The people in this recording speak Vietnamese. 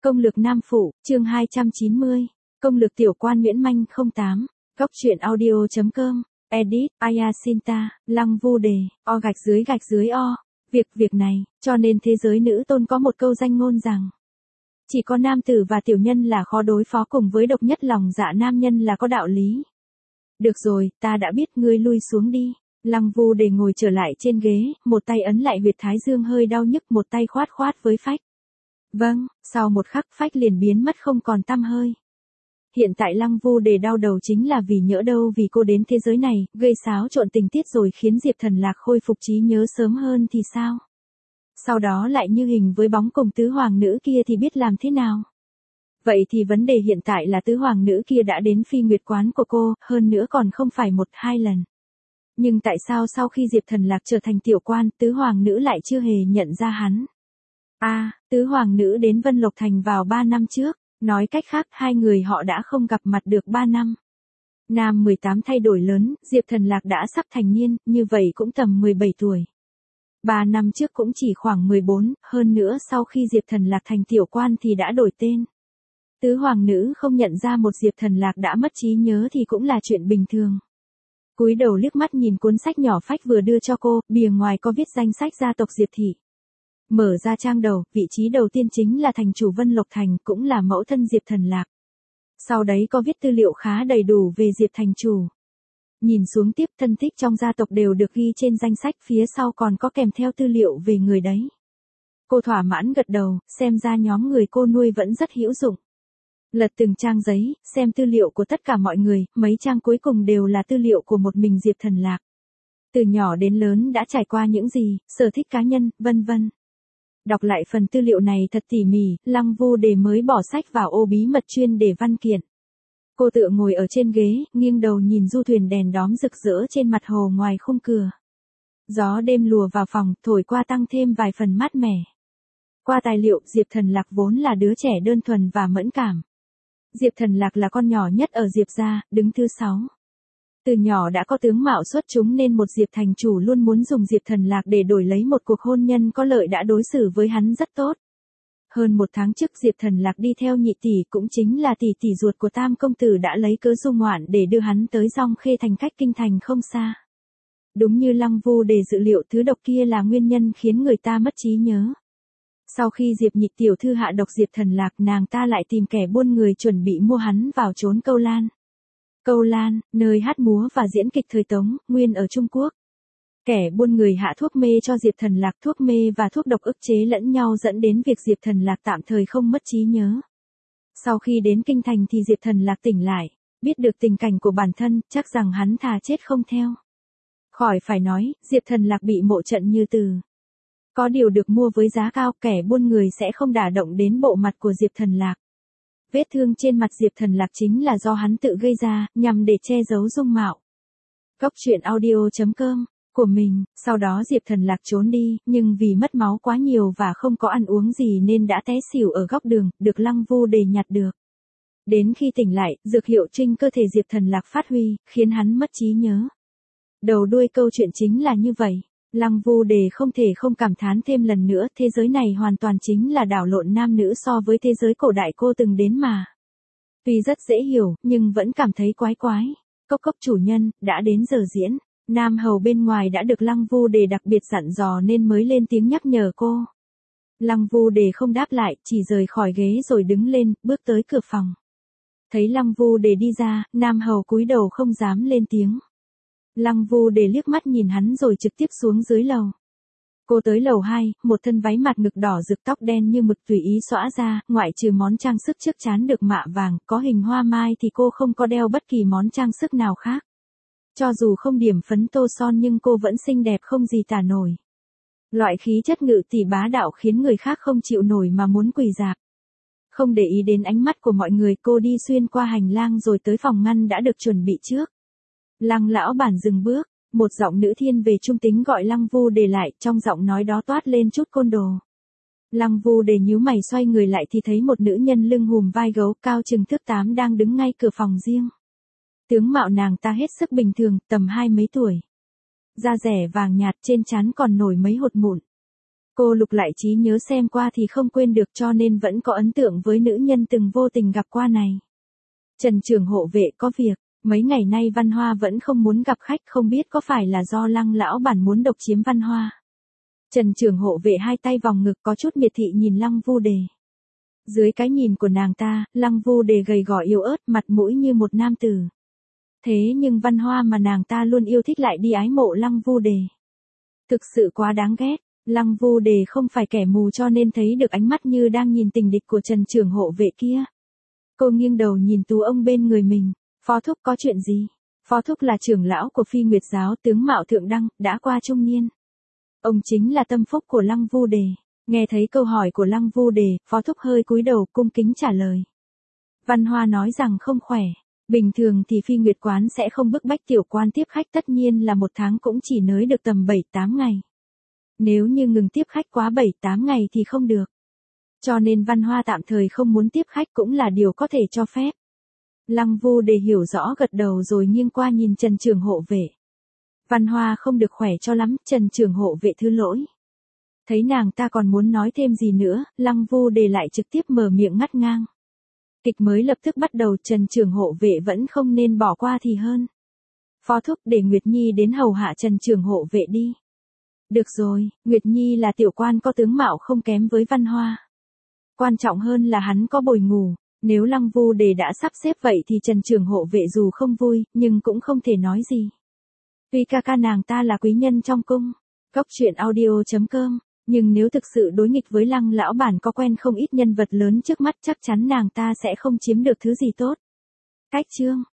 Công lược nam phụ, chương 290. Công lược tiểu quan Nguyễn Manh 08. Góc truyện audio.com. Edit, Ayasinta, Lăng Vu Đề, gạch dưới o. Việc này, cho nên thế giới nữ tôn có một câu danh ngôn rằng chỉ có nam tử và tiểu nhân là khó đối phó cùng với độc nhất lòng dạ nam nhân là có đạo lý. Được rồi, ta đã biết, ngươi lui xuống đi. Lăng Vu Đề ngồi trở lại trên ghế, một tay ấn lại huyệt thái dương hơi đau nhức, một tay khoát với phách. Vâng, sau một khắc phách liền biến mất không còn tăm hơi. Hiện tại Lăng Vu Đề đau đầu chính là vì nhỡ đâu vì cô đến thế giới này, gây xáo trộn tình tiết rồi khiến Diệp Thần Lạc khôi phục trí nhớ sớm hơn thì sao? Sau đó lại như hình với bóng cùng tứ hoàng nữ kia thì biết làm thế nào? Vậy thì vấn đề hiện tại là tứ hoàng nữ kia đã đến Phi Nguyệt quán của cô, hơn nữa còn không phải một hai lần. Nhưng tại sao sau khi Diệp Thần Lạc trở thành tiểu quan, tứ hoàng nữ lại chưa hề nhận ra hắn? Tứ hoàng nữ đến Vân Lộc Thành vào 3 năm trước, nói cách khác hai người họ đã không gặp mặt được 3 năm. Nam 18 thay đổi lớn, Diệp Thần Lạc đã sắp thành niên, như vậy cũng tầm 17 tuổi. 3 năm trước cũng chỉ khoảng 14, hơn nữa sau khi Diệp Thần Lạc thành tiểu quan thì đã đổi tên. Tứ hoàng nữ không nhận ra một Diệp Thần Lạc đã mất trí nhớ thì cũng là chuyện bình thường. Cúi đầu liếc mắt nhìn cuốn sách nhỏ phách vừa đưa cho cô, bìa ngoài có viết danh sách gia tộc Diệp thị. Mở ra trang đầu, vị trí đầu tiên chính là thành chủ Vân Lộc Thành, cũng là mẫu thân Diệp Thần Lạc. Sau đấy có viết tư liệu khá đầy đủ về Diệp thành chủ. Nhìn xuống tiếp, thân thích trong gia tộc đều được ghi trên danh sách, phía sau còn có kèm theo tư liệu về người đấy. Cô thỏa mãn gật đầu, xem ra nhóm người cô nuôi vẫn rất hữu dụng. Lật từng trang giấy, xem tư liệu của tất cả mọi người, mấy trang cuối cùng đều là tư liệu của một mình Diệp Thần Lạc. Từ nhỏ đến lớn đã trải qua những gì, sở thích cá nhân, vân vân. Đọc lại phần tư liệu này thật tỉ mỉ, Lăng Vu Đề mới bỏ sách vào ô bí mật chuyên để văn kiện. Cô tựa ngồi ở trên ghế, nghiêng đầu nhìn du thuyền đèn đóm rực rỡ trên mặt hồ ngoài khung cửa. Gió đêm lùa vào phòng, thổi qua tăng thêm vài phần mát mẻ. Qua tài liệu, Diệp Thần Lạc vốn là đứa trẻ đơn thuần và mẫn cảm. Diệp Thần Lạc là con nhỏ nhất ở Diệp gia, đứng thứ 6. Từ nhỏ đã có tướng mạo xuất chúng nên một Diệp thành chủ luôn muốn dùng Diệp Thần Lạc để đổi lấy một cuộc hôn nhân có lợi đã đối xử với hắn rất tốt. Hơn 1 tháng trước Diệp Thần Lạc đi theo nhị tỷ, cũng chính là tỷ tỷ ruột của Tam công tử, đã lấy cớ du ngoạn để đưa hắn tới Dong Khê thành cách kinh thành không xa. Đúng như Lăng Vu Đề dự liệu, thứ độc kia là nguyên nhân khiến người ta mất trí nhớ. Sau khi Diệp nhị tiểu thư hạ độc Diệp Thần Lạc, nàng ta lại tìm kẻ buôn người chuẩn bị mua hắn vào trốn Câu Lan. Câu Lan, nơi hát múa và diễn kịch thời Tống, nguyên ở Trung Quốc. Kẻ buôn người hạ thuốc mê cho Diệp Thần Lạc, thuốc mê và thuốc độc ức chế lẫn nhau dẫn đến việc Diệp Thần Lạc tạm thời không mất trí nhớ. Sau khi đến kinh thành thì Diệp Thần Lạc tỉnh lại, biết được tình cảnh của bản thân, chắc rằng hắn thà chết không theo. Khỏi phải nói, Diệp Thần Lạc bị mộ trận như từ. Có điều được mua với giá cao, kẻ buôn người sẽ không đả động đến bộ mặt của Diệp Thần Lạc. Vết thương trên mặt Diệp Thần Lạc chính là do hắn tự gây ra, nhằm để che giấu dung mạo. Góc truyện audio.com của mình, sau đó Diệp Thần Lạc trốn đi, nhưng vì mất máu quá nhiều và không có ăn uống gì nên đã té xỉu ở góc đường, được Lăng Vu Đề nhặt được. Đến khi tỉnh lại, dược hiệu trên cơ thể Diệp Thần Lạc phát huy, khiến hắn mất trí nhớ. Đầu đuôi câu chuyện chính là như vậy. Lăng Vu Đề không thể không cảm thán thêm lần nữa, thế giới này hoàn toàn chính là đảo lộn nam nữ so với thế giới cổ đại cô từng đến mà. Tuy rất dễ hiểu, nhưng vẫn cảm thấy quái quái. Cốc chủ nhân, đã đến giờ diễn. Nam hầu bên ngoài đã được Lăng Vu Đề đặc biệt dặn dò nên mới lên tiếng nhắc nhở cô. Lăng Vu Đề không đáp lại, chỉ rời khỏi ghế rồi đứng lên, bước tới cửa phòng. Thấy Lăng Vu Đề đi ra, Nam hầu cúi đầu không dám lên tiếng. Lăng Vu Đề liếc mắt nhìn hắn rồi trực tiếp xuống dưới lầu. Cô tới lầu 2, một thân váy mặt ngực đỏ rực, tóc đen như mực tùy ý xõa ra, ngoại trừ món trang sức trước trán được mạ vàng, có hình hoa mai thì cô không có đeo bất kỳ món trang sức nào khác. Cho dù không điểm phấn tô son nhưng cô vẫn xinh đẹp không gì tả nổi. Loại khí chất ngự tỷ bá đạo khiến người khác không chịu nổi mà muốn quỳ rạp. Không để ý đến ánh mắt của mọi người, cô đi xuyên qua hành lang rồi tới phòng ngăn đã được chuẩn bị trước. Lăng lão bản dừng bước, một giọng nữ thiên về trung tính gọi Lăng Vu Đề lại, trong giọng nói đó toát lên chút côn đồ. Lăng Vu Đề nhíu mày xoay người lại thì thấy một nữ nhân lưng hùm vai gấu, cao chừng thước 8 đang đứng ngay cửa phòng riêng. Tướng mạo nàng ta hết sức bình thường, tầm 20 mấy tuổi. Da rẻ vàng nhạt, trên trán còn nổi mấy hột mụn. Cô lục lại trí nhớ xem qua thì không quên được cho nên vẫn có ấn tượng với nữ nhân từng vô tình gặp qua này. Trần trưởng hộ vệ có việc, mấy ngày nay Văn Hoa vẫn không muốn gặp khách, không biết có phải là do Lăng lão bản muốn độc chiếm Văn Hoa. Trần trưởng hộ vệ hai tay vòng ngực có chút miệt thị nhìn Lăng Vu Đề. Dưới cái nhìn của nàng ta, Lăng Vu Đề gầy gò yếu ớt, mặt mũi như một nam tử. Thế nhưng Văn Hoa mà nàng ta luôn yêu thích lại đi ái mộ Lăng Vu Đề. Thực sự quá đáng ghét. Lăng Vu Đề không phải kẻ mù cho nên thấy được ánh mắt như đang nhìn tình địch của Trần trưởng hộ vệ kia. Cô nghiêng đầu nhìn tú ông bên người mình. Phó thúc có chuyện gì? Phó thúc là trưởng lão của Phi Nguyệt giáo, tướng mạo thượng đăng, đã qua trung niên. Ông chính là tâm phúc của Lăng Vu Đề. Nghe thấy câu hỏi của Lăng Vu Đề, phó thúc hơi cúi đầu cung kính trả lời. Văn Hoa nói rằng không khỏe. Bình thường thì Phi Nguyệt quán sẽ không bức bách tiểu quan tiếp khách, tất nhiên là một tháng cũng chỉ nới được tầm 7-8 ngày. Nếu như ngừng tiếp khách quá 7-8 ngày thì không được. Cho nên Văn Hoa tạm thời không muốn tiếp khách cũng là điều có thể cho phép. Lăng Vu Đề hiểu rõ gật đầu rồi nghiêng qua nhìn Trần trưởng hộ vệ. Văn Hoa không được khỏe cho lắm, Trần trưởng hộ vệ thứ lỗi. Thấy nàng ta còn muốn nói thêm gì nữa, Lăng Vu Đề lại trực tiếp mở miệng ngắt ngang. Kịch mới lập tức bắt đầu, Trần trưởng hộ vệ vẫn không nên bỏ qua thì hơn. Phó thúc để Nguyệt Nhi đến hầu hạ Trần trưởng hộ vệ đi. Được rồi, Nguyệt Nhi là tiểu quan có tướng mạo không kém với Văn Hoa. Quan trọng hơn là hắn có bồi ngủ. Nếu Lăng Vu Đề đã sắp xếp vậy thì Trần trưởng hộ vệ dù không vui, nhưng cũng không thể nói gì. Tuy ca ca nàng ta là quý nhân trong cung. Góc truyện audio.com. Nhưng nếu thực sự đối nghịch với Lăng lão bản có quen không ít nhân vật lớn trước mắt, chắc chắn nàng ta sẽ không chiếm được thứ gì tốt. Cách chương